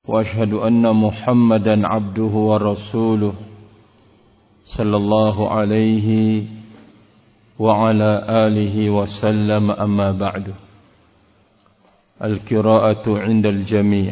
وأشهد أن محمدا عبده ورسوله صلى الله عليه وعلى آله وسلم أما بعد القراءة عند الجميع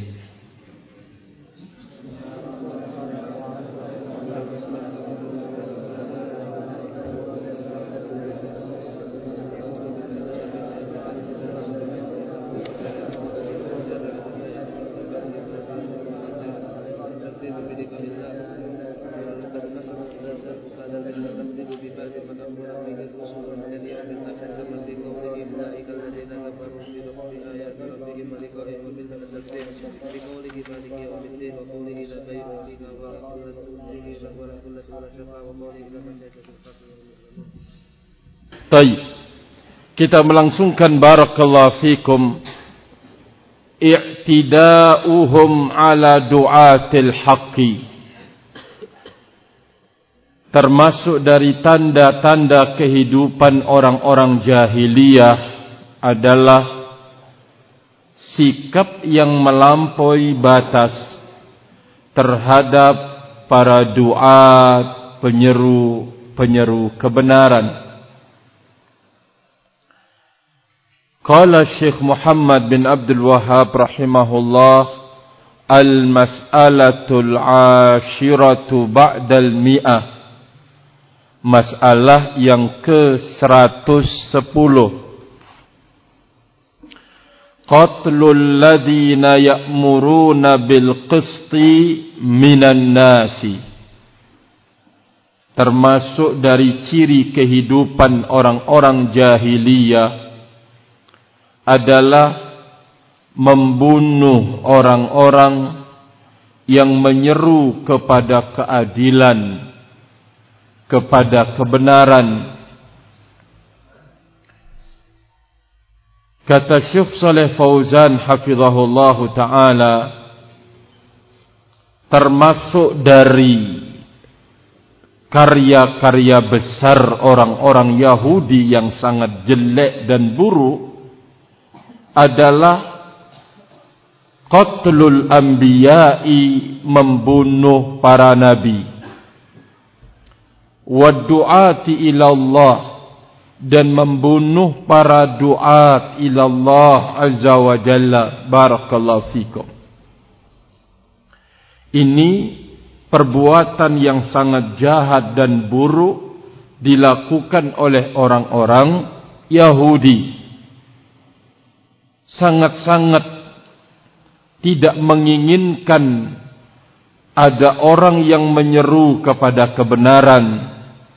Baik, kita melangsungkan barakallahu fikum i'tida'uhum ala du'atil haqqi. Termasuk dari tanda-tanda kehidupan orang-orang jahiliyah adalah sikap yang melampaui batas terhadap para du'at, penyeru kebenaran. Qala Syekh Muhammad bin Abdul Wahhab rahimahullah, al-mas'alatul 'ashiratu ba'dal mi'ah. Masalah yang ke-110. Qatlul ladzina ya'muruna bil qisti minan nasi. Termasuk dari ciri kehidupan orang-orang jahiliyah adalah membunuh orang-orang yang menyeru kepada keadilan, kepada kebenaran. Kata Syekh Shalih Fauzan hafizahullahu ta'ala, termasuk dari karya-karya besar orang-orang Yahudi yang sangat jelek dan buruk adalah qatlul anbiya'i, membunuh para nabi, wa du'ati ilallah, dan membunuh para du'at ilallah azza wa jalla. Barakallahu fikum. Ini perbuatan yang sangat jahat dan buruk dilakukan oleh orang-orang Yahudi. Sangat-sangat tidak menginginkan ada orang yang menyeru kepada kebenaran.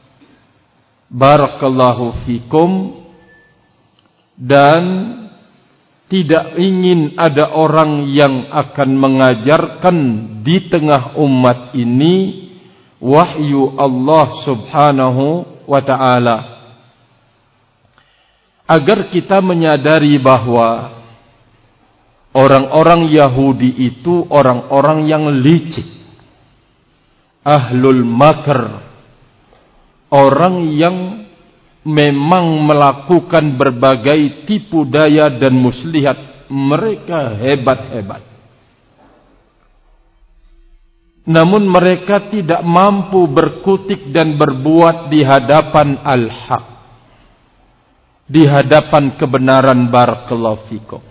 Barakallahu fikum. Dan tidak ingin ada orang yang akan mengajarkan di tengah umat ini wahyu Allah subhanahu wa ta'ala. Agar kita menyadari bahwa orang-orang Yahudi itu orang-orang yang licik, ahlul makr, orang yang memang melakukan berbagai tipu daya dan muslihat. Mereka hebat-hebat, namun mereka tidak mampu berkutik dan berbuat di hadapan al-haq, di hadapan kebenaran. Barakallahu fikum.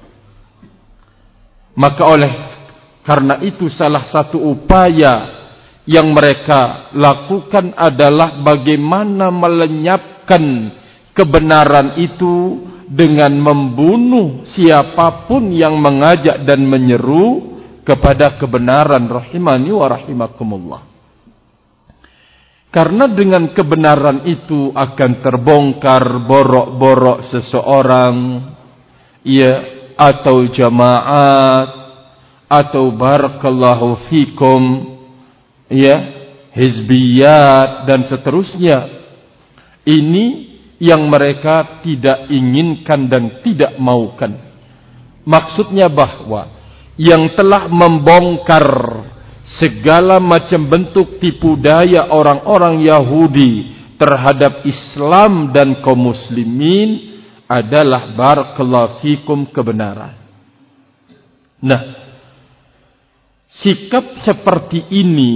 Maka oleh karena itu salah satu upaya yang mereka lakukan adalah bagaimana melenyapkan kebenaran itu dengan membunuh siapapun yang mengajak dan menyeru kepada kebenaran. Rahimani wa rahimakumullah. Karena dengan kebenaran itu akan terbongkar borok-borok seseorang, ya, atau jamaat, atau barakallahu fikum, ya, hizbiyat dan seterusnya. Ini yang mereka tidak inginkan dan tidak maukan. Maksudnya bahwa yang telah membongkar segala macam bentuk tipu daya orang-orang Yahudi terhadap Islam dan kaum muslimin adalah barakallahu fikum kebenaran. Nah, sikap seperti ini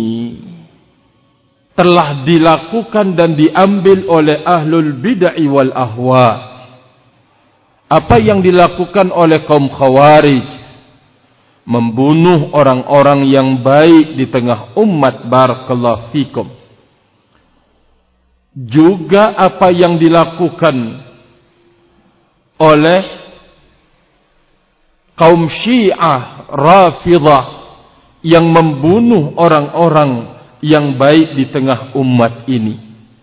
telah dilakukan dan diambil oleh ahlul bid'ah wal ahwa. Apa yang dilakukan oleh kaum khawarij, membunuh orang-orang yang baik di tengah umat, barakallahu fikum. Juga apa yang dilakukan oleh kaum Syiah Rafidah yang membunuh orang-orang yang baik di tengah umat ini.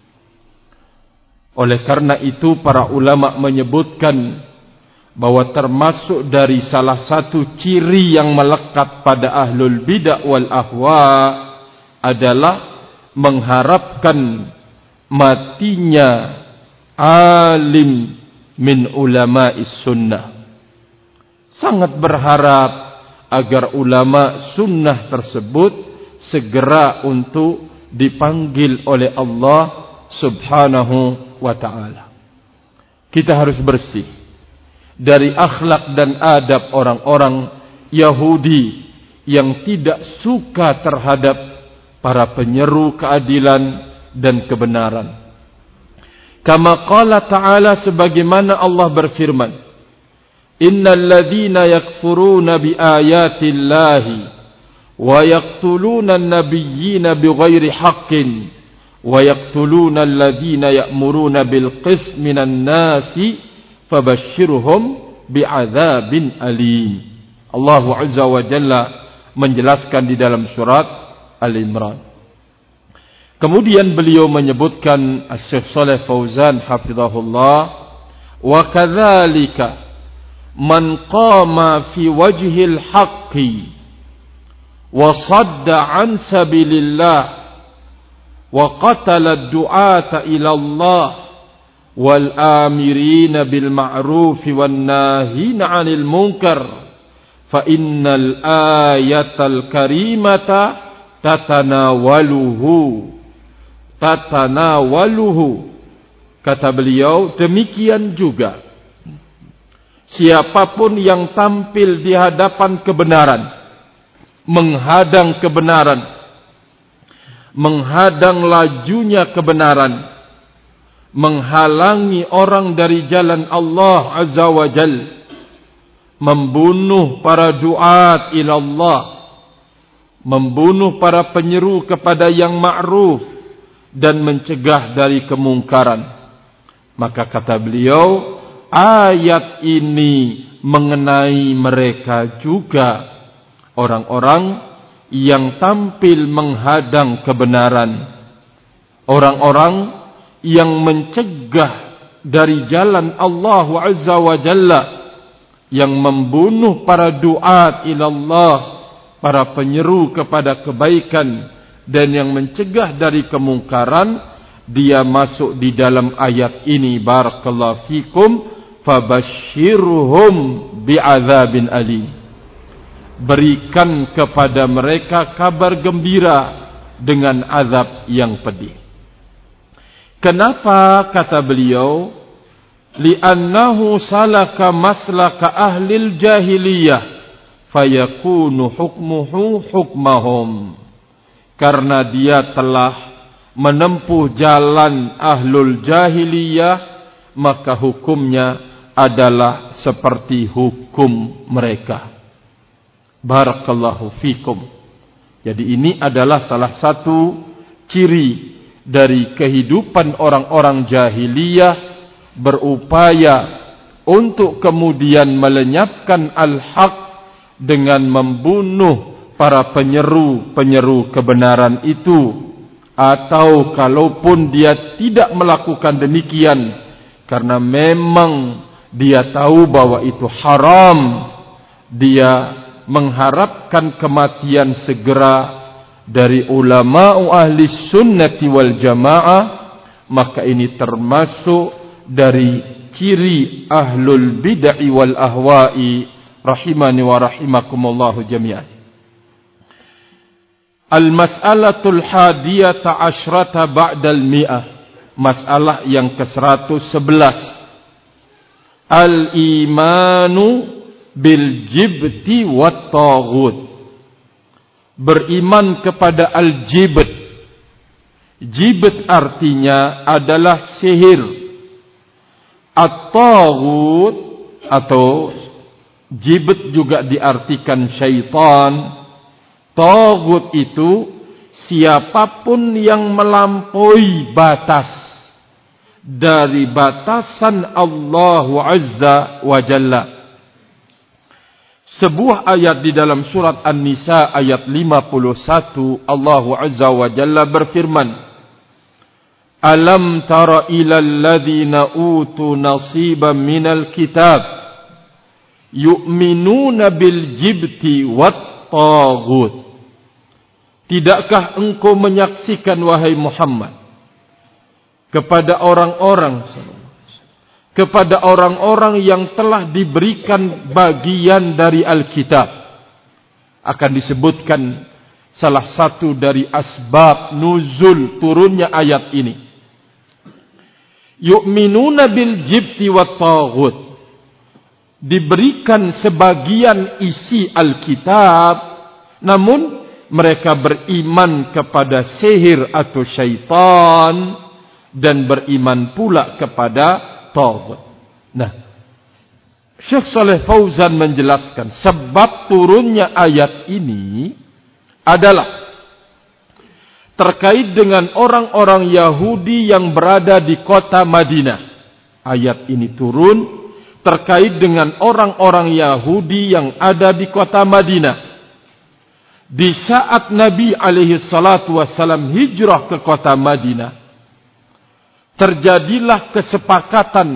Oleh karena itu para ulama menyebutkan bahwa termasuk dari salah satu ciri yang melekat pada ahlul bidah wal ahwa adalah mengharapkan matinya alim min ulama'is sunnah. Sangat berharap agar ulama sunnah tersebut segera untuk dipanggil oleh Allah subhanahu wa ta'ala. Kita harus bersih dari akhlak dan adab orang-orang Yahudi yang tidak suka terhadap para penyeru keadilan dan kebenaran. Kama qala ta'ala, sebagaimana Allah berfirman, innal ladzina yakfuruna bi ayatillahi wa yaqtuluna an-nabiyyina bighairi haqqin wa yaqtuluna alladzina ya'muruna bil qist minan nasi fabashshirhum bi'adzabin alim. Allah Azza wa Jalla menjelaskan di dalam surat Al-Imran. Kemudian beliau menyebutkan, Syekh Shalih Fauzan hafizahullah, wa kadzalika man qama fi wajhil haqqi wa sadda an sabilillah wa qatala ad-du'ata ila Allah wal amirina bil ma'ruf wan nahina 'anil munkar fa innal ayatal karimata tatanawaluhu. Kata beliau, demikian juga siapapun yang tampil di hadapan kebenaran, menghadang kebenaran, menghadang lajunya kebenaran, menghalangi orang dari jalan Allah Azza wa Jal, membunuh para duat ila Allah, membunuh para penyeru kepada yang ma'ruf dan mencegah dari kemungkaran, maka kata beliau, ayat ini mengenai mereka juga, orang-orang yang tampil menghadang kebenaran, orang-orang yang mencegah dari jalan Allah Azza wa Jalla, yang membunuh para duat ilallah, para penyeru kepada kebaikan dan yang mencegah dari kemungkaran, dia masuk di dalam ayat ini, barakallahu fikum, fabashshirhum bi'adzabin alim. Berikan kepada mereka kabar gembira dengan azab yang pedih. Kenapa kata beliau? Li'annahu salaka maslaka ahlil jahiliyah fayakunu hukmuhu hukmahum. Karena dia telah menempuh jalan ahlul jahiliyah, maka hukumnya adalah seperti hukum mereka. Barakallahu fikum. Jadi ini adalah salah satu ciri dari kehidupan orang-orang jahiliyah, berupaya untuk kemudian melenyapkan al-haq dengan membunuh para penyeru kebenaran itu, atau kalaupun dia tidak melakukan demikian karena memang dia tahu bahwa itu haram, dia mengharapkan kematian segera dari ulama ahli sunnati wal jamaah, maka ini termasuk dari ciri ahlul bid'ah wal ahwa'i rahimani wa rahimakumullahu jami'an. Al-mas'alatul hadiyata asyrata ba'dal mi'ah. Masalah yang ke-111. Al-imanu bil jibti wat taghut. beriman kepada al-jibt. Jibt artinya adalah sihir. At-taghut atau jibt juga diartikan syaitan. Taghut itu siapapun yang melampaui batas dari batasan Allah Azza wa Jalla. Sebuah ayat di dalam surat An-Nisa ayat 51, Allah Azza wa Jalla berfirman, Alam tara ilal ladhina utu nasiban minal kitab yu'minuna bil jibti wat taghut. Tidakkah engkau menyaksikan wahai Muhammad kepada orang-orang yang telah diberikan bagian dari Alkitab? Akan disebutkan salah satu dari asbab nuzul turunnya ayat ini. Yu'minuna bil jibti wat taghut. Diberikan sebagian isi Alkitab, namun mereka beriman kepada sihir atau syaitan dan beriman pula kepada taghut. Nah, Syekh Saleh Fauzan menjelaskan sebab turunnya ayat ini adalah terkait dengan orang-orang Yahudi yang berada di kota Madinah. Ayat ini turun terkait dengan orang-orang Yahudi yang ada di kota Madinah. Di saat Nabi alaihi salatu wassalam hijrah ke kota Madinah, terjadilah kesepakatan,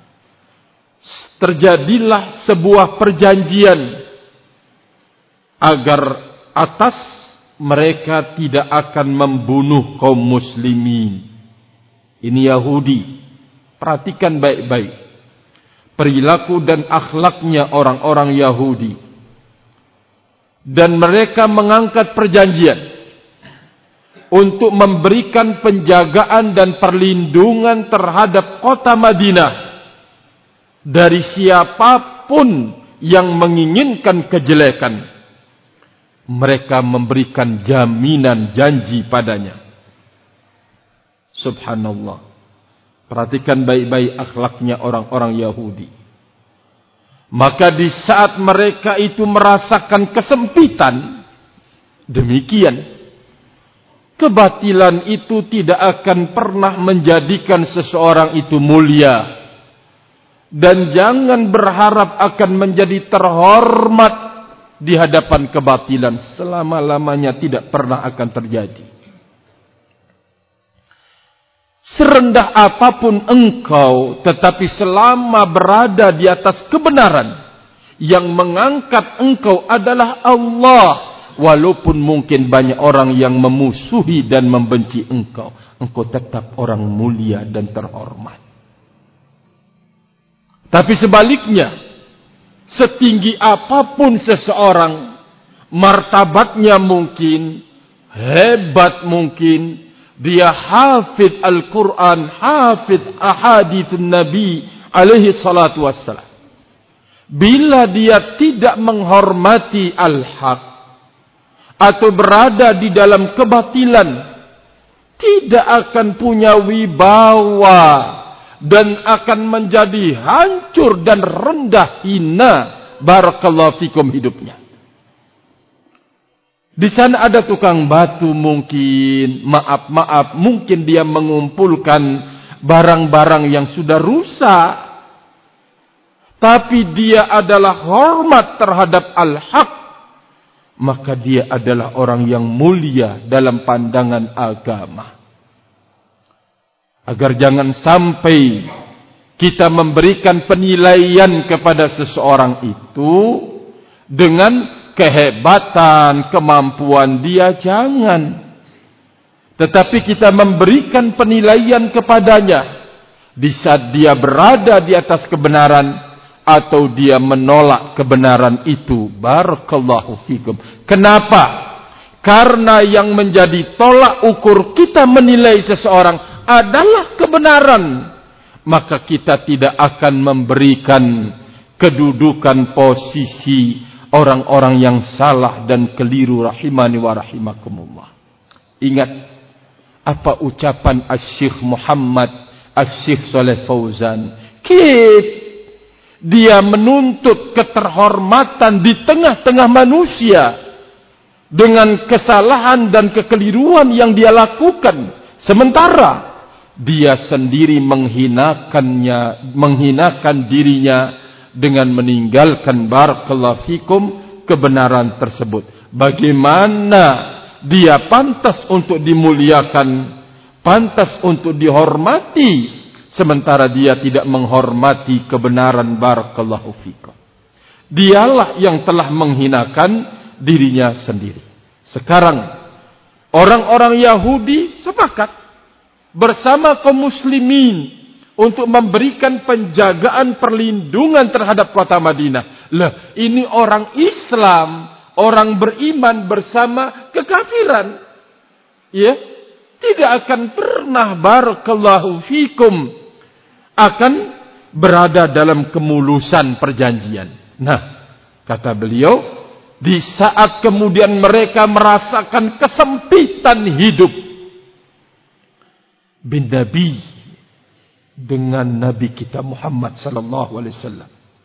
terjadilah sebuah perjanjian agar atas mereka tidak akan membunuh kaum muslimin. Ini Yahudi. Perhatikan baik-baik perilaku dan akhlaknya orang-orang Yahudi. Dan mereka mengangkat perjanjian untuk memberikan penjagaan dan perlindungan terhadap kota Madinah dari siapapun yang menginginkan kejelekan. Mereka memberikan jaminan janji padanya. Subhanallah. Perhatikan baik-baik akhlaknya orang-orang Yahudi. Maka di saat mereka itu merasakan kesempitan, demikian, kebatilan itu tidak akan pernah menjadikan seseorang itu mulia. Dan jangan berharap akan menjadi terhormat di hadapan kebatilan. Selama-lamanya tidak pernah akan terjadi. Serendah apapun engkau, tetapi selama berada di atas kebenaran, yang mengangkat engkau adalah Allah. Walaupun mungkin banyak orang yang memusuhi dan membenci engkau, engkau tetap orang mulia dan terhormat. Tapi sebaliknya, setinggi apapun seseorang, martabatnya mungkin, hebat mungkin, dia hafid Al-Quran, hafid ahaditsun Nabi alaihi salatu wassalam. Bila dia tidak menghormati al-haq, atau berada di dalam kebatilan, tidak akan punya wibawa, dan akan menjadi hancur dan rendah hina, barakallahu fikum, hidupnya. Di sana ada tukang batu mungkin, maaf, mungkin dia mengumpulkan barang-barang yang sudah rusak. Tapi dia adalah hormat terhadap al-haq, maka dia adalah orang yang mulia dalam pandangan agama. Agar jangan sampai kita memberikan penilaian kepada seseorang itu dengan kehebatan, kemampuan dia, jangan. Tetapi kita memberikan penilaian kepadanya di saat dia berada di atas kebenaran atau dia menolak kebenaran itu. Barakallahu fikum. Kenapa? Karena yang menjadi tolak ukur kita menilai seseorang adalah kebenaran, maka kita tidak akan memberikan kedudukan, posisi, orang-orang yang salah dan keliru rahimani wa rahimakumullah. Ingat apa ucapan Asy-Syaikh Muhammad Asy-Syaikh Shalih Fauzan. Dia menuntut keterhormatan di tengah-tengah manusia dengan kesalahan dan kekeliruan yang dia lakukan, sementara dia sendiri menghinakan dirinya dengan meninggalkan barakallahu fikum kebenaran tersebut. Bagaimana dia pantas untuk dimuliakan, pantas untuk dihormati, sementara dia tidak menghormati kebenaran barakallahu fikum. Dialah yang telah menghinakan dirinya sendiri. Sekarang orang-orang Yahudi sepakat bersama kaum muslimin untuk memberikan penjagaan perlindungan terhadap kota Madinah. Lah, ini orang Islam, orang beriman bersama kekafiran. Ya, tidak akan pernah barakallahu fikum akan berada dalam kemulusan perjanjian. Nah, kata beliau, di saat kemudian mereka merasakan kesempitan hidup bin Nabi dengan Nabi kita Muhammad sallallahu alaihi wasallam,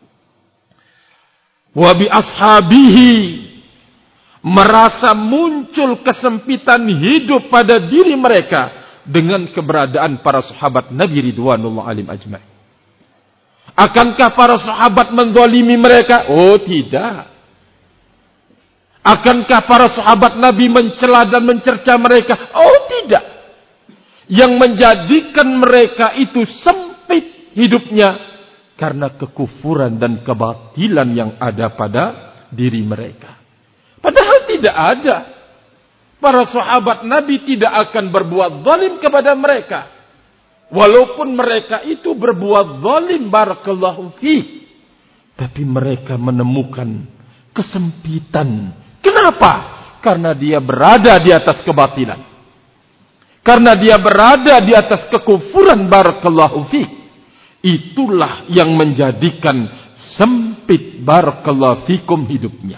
wa bi ashabihi, merasa muncul kesempitan hidup pada diri mereka dengan keberadaan para sahabat Nabi ridwanullah alim ajma'in. Akankah para sahabat menzalimi mereka? Oh, tidak. Akankah para sahabat Nabi mencela dan mencerca mereka? Oh, tidak. Yang menjadikan mereka itu sempit hidupnya karena kekufuran dan kebatilan yang ada pada diri mereka. Padahal tidak ada. Para sahabat Nabi tidak akan berbuat zalim kepada mereka. Walaupun mereka itu berbuat zalim barakallahu fi. Tapi mereka menemukan kesempitan. Kenapa? Karena dia berada di atas kebatilan. Karena dia berada di atas kekufuran barakallahu fi. Itulah yang menjadikan sempit barakallahu fikum hidupnya.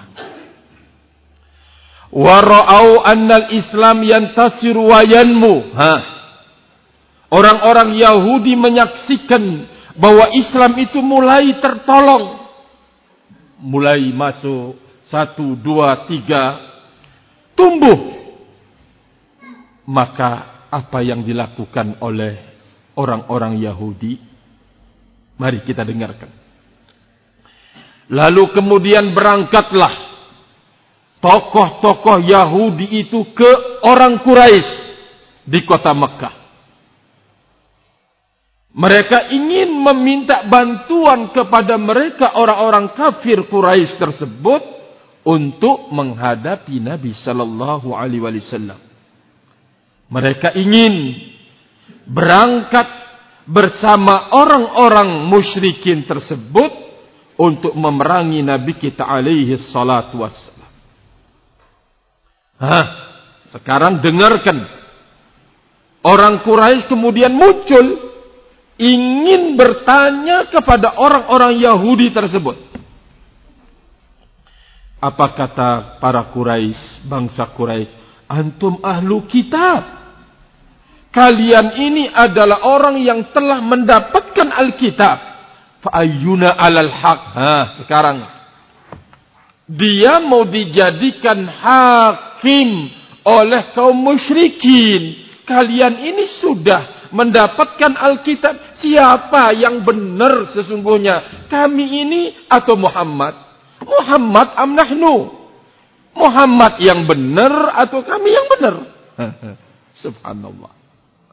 Wa ra'au annal Islam yantasiru wa yanmu. Orang-orang Yahudi menyaksikan bahwa Islam itu mulai tertolong. Mulai masuk 1, 2, 3 tumbuh. Maka apa yang dilakukan oleh orang-orang Yahudi? Mari kita dengarkan. Lalu kemudian berangkatlah tokoh-tokoh Yahudi itu ke orang Quraisy di kota Mekah. Mereka ingin meminta bantuan kepada mereka orang-orang kafir Quraisy tersebut untuk menghadapi Nabi sallallahu alaihi wasallam. Mereka ingin berangkat bersama orang-orang musyrikin tersebut untuk memerangi Nabi kita alaihi salatu wassalam. Sekarang dengarkan. Orang Quraisy kemudian muncul ingin bertanya kepada orang-orang Yahudi tersebut. Apa kata para Quraisy, bangsa Quraisy? Antum ahlu kitab. Kalian ini adalah orang yang telah mendapatkan Alkitab. Fa'ayyuna alal haq. Sekarang dia mau dijadikan hakim oleh kaum musyrikin. Kalian ini sudah mendapatkan Alkitab. Siapa yang benar sesungguhnya? Kami ini atau Muhammad? Muhammad am nahnu? Muhammad yang benar atau kami yang benar? Subhanallah.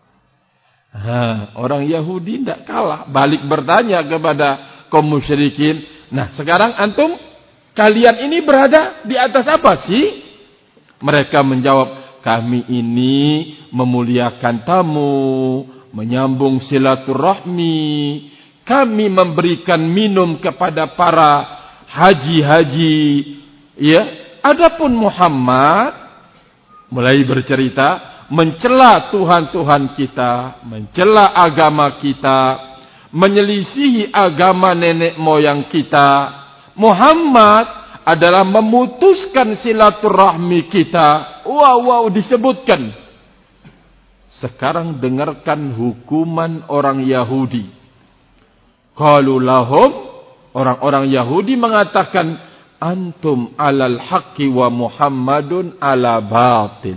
Orang Yahudi tidak kalah, balik bertanya kepada kaum musyrikin. Nah, sekarang antum, kalian ini berada di atas apa sih? Mereka menjawab, kami ini memuliakan tamu, menyambung silaturahmi, kami memberikan minum kepada para haji-haji. Ya, adapun Muhammad mulai bercerita mencela Tuhan-Tuhan kita, mencela agama kita, menyelisihi agama nenek moyang kita. Muhammad adalah memutuskan silaturahmi kita. Wow, disebutkan. Sekarang dengarkan hukuman orang Yahudi. Qalu lahum, orang-orang Yahudi mengatakan, antum alal haqqi wa Muhammadun ala batil.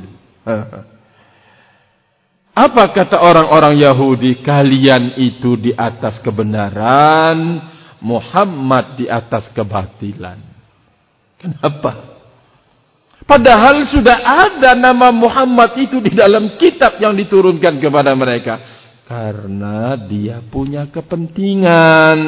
Apa kata orang-orang Yahudi? Kalian itu di atas kebenaran, Muhammad di atas kebatilan. Kenapa? Padahal sudah ada nama Muhammad itu di dalam kitab yang diturunkan kepada mereka. Karena dia punya kepentingan.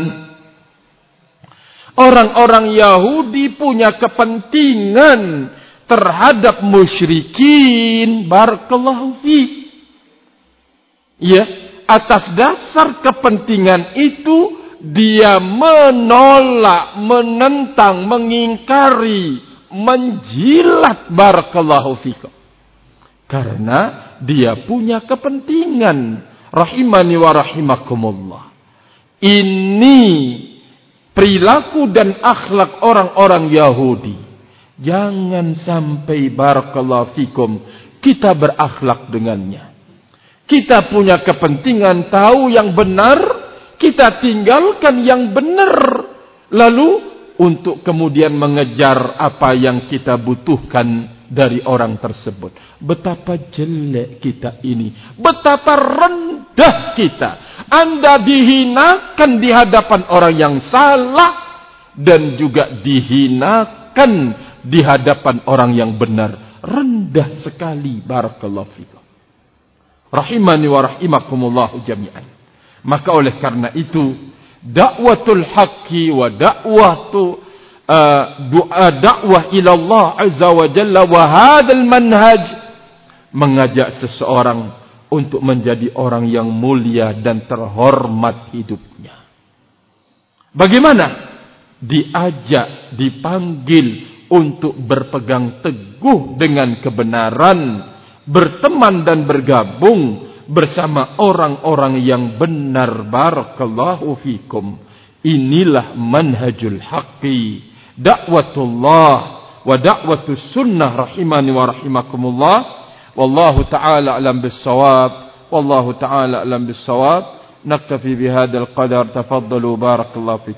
Orang-orang Yahudi punya kepentingan terhadap musyrikin. Barakallahu fi. Ya, atas dasar kepentingan itu dia menolak, menentang, mengingkari, menjilat barakallahu fikum. Karena dia punya kepentingan. Rahimani wa rahimakumullah. Ini perilaku dan akhlak orang-orang Yahudi. Jangan sampai barakallahu fikum kita berakhlak dengannya. Kita punya kepentingan tahu yang benar, kita tinggalkan yang benar. Lalu untuk kemudian mengejar apa yang kita butuhkan dari orang tersebut. Betapa jelek kita ini. Betapa rendah kita. Anda dihinakan di hadapan orang yang salah. Dan juga dihinakan di hadapan orang yang benar. Rendah sekali. Barakallahu fikum. Rahimani wa rahimakumullahu jami'an. Maka oleh karena itu, dakwatul haqqi wa dakwah ila Allah azza wa jalla wa hadzal manhaj, mengajak seseorang untuk menjadi orang yang mulia dan terhormat hidupnya. Bagaimana? Diajak, dipanggil untuk berpegang teguh dengan kebenaran, berteman dan bergabung bersama orang-orang yang benar. Barakallahu fikum. Inilah manhajul haqqi, dakwatullah wa da'watus sunnah rahimani wa rahimakumullah. Wallahu ta'ala alam bis-shawab. Wallahu ta'ala alam bis-shawab. Naktafi bihadzal qadar. Tafaddalu barakallahu fikum.